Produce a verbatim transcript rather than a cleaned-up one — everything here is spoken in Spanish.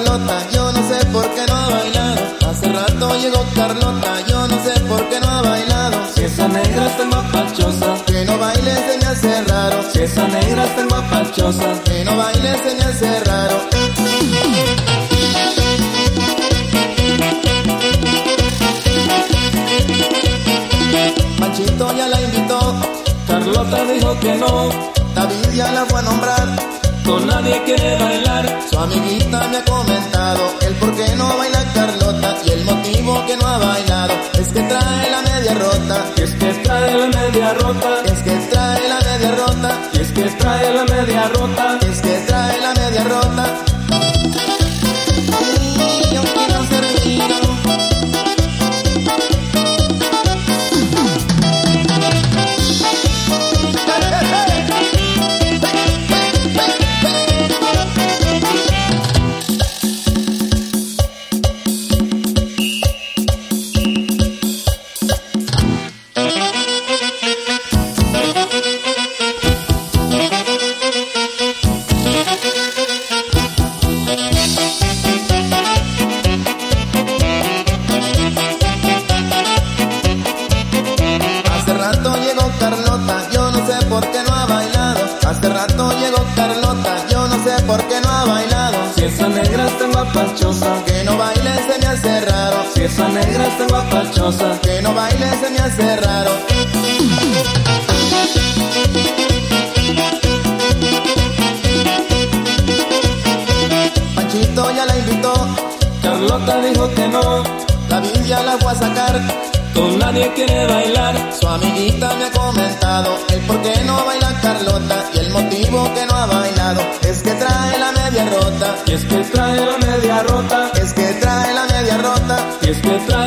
Carlota, yo no sé por qué no ha bailado. Hace rato llegó Carlota, yo no sé por qué no ha bailado. Si esa negra está guapachosa, que no baile se me hace raro. si esa negra está guapachosa, que no baile se me hace raro. Panchito ya la invitó, Carlota dijo que no, David ya la fue a nombrar, con nadie quiere bailar. su amiguita me ha comentado el por qué no baila Carlota, y el motivo que no ha bailado es que trae la media rota. Y es que trae la media rota, Es que trae la media rota. y es que trae la media rota. Es que trae la media rota. Y yo quiero ser vino. Hace rato llegó Carlota, yo no sé por qué no ha bailado. Hace rato llegó Carlota, yo no sé por qué no ha bailado. Si esa negra está guapachosa, Que no baile se me hace raro. si esa negra está guapachosa, Que no baile se me hace raro. Panchito ya la invitó, Carlota dijo que no, David ya la fue a sacar, con nadie quiere bailar. su amiguita me ha comentado el por qué no baila Carlota, y el motivo que no ha bailado es que trae la media rota. Y es que trae la media rota, Es que trae la media rota. y es que trae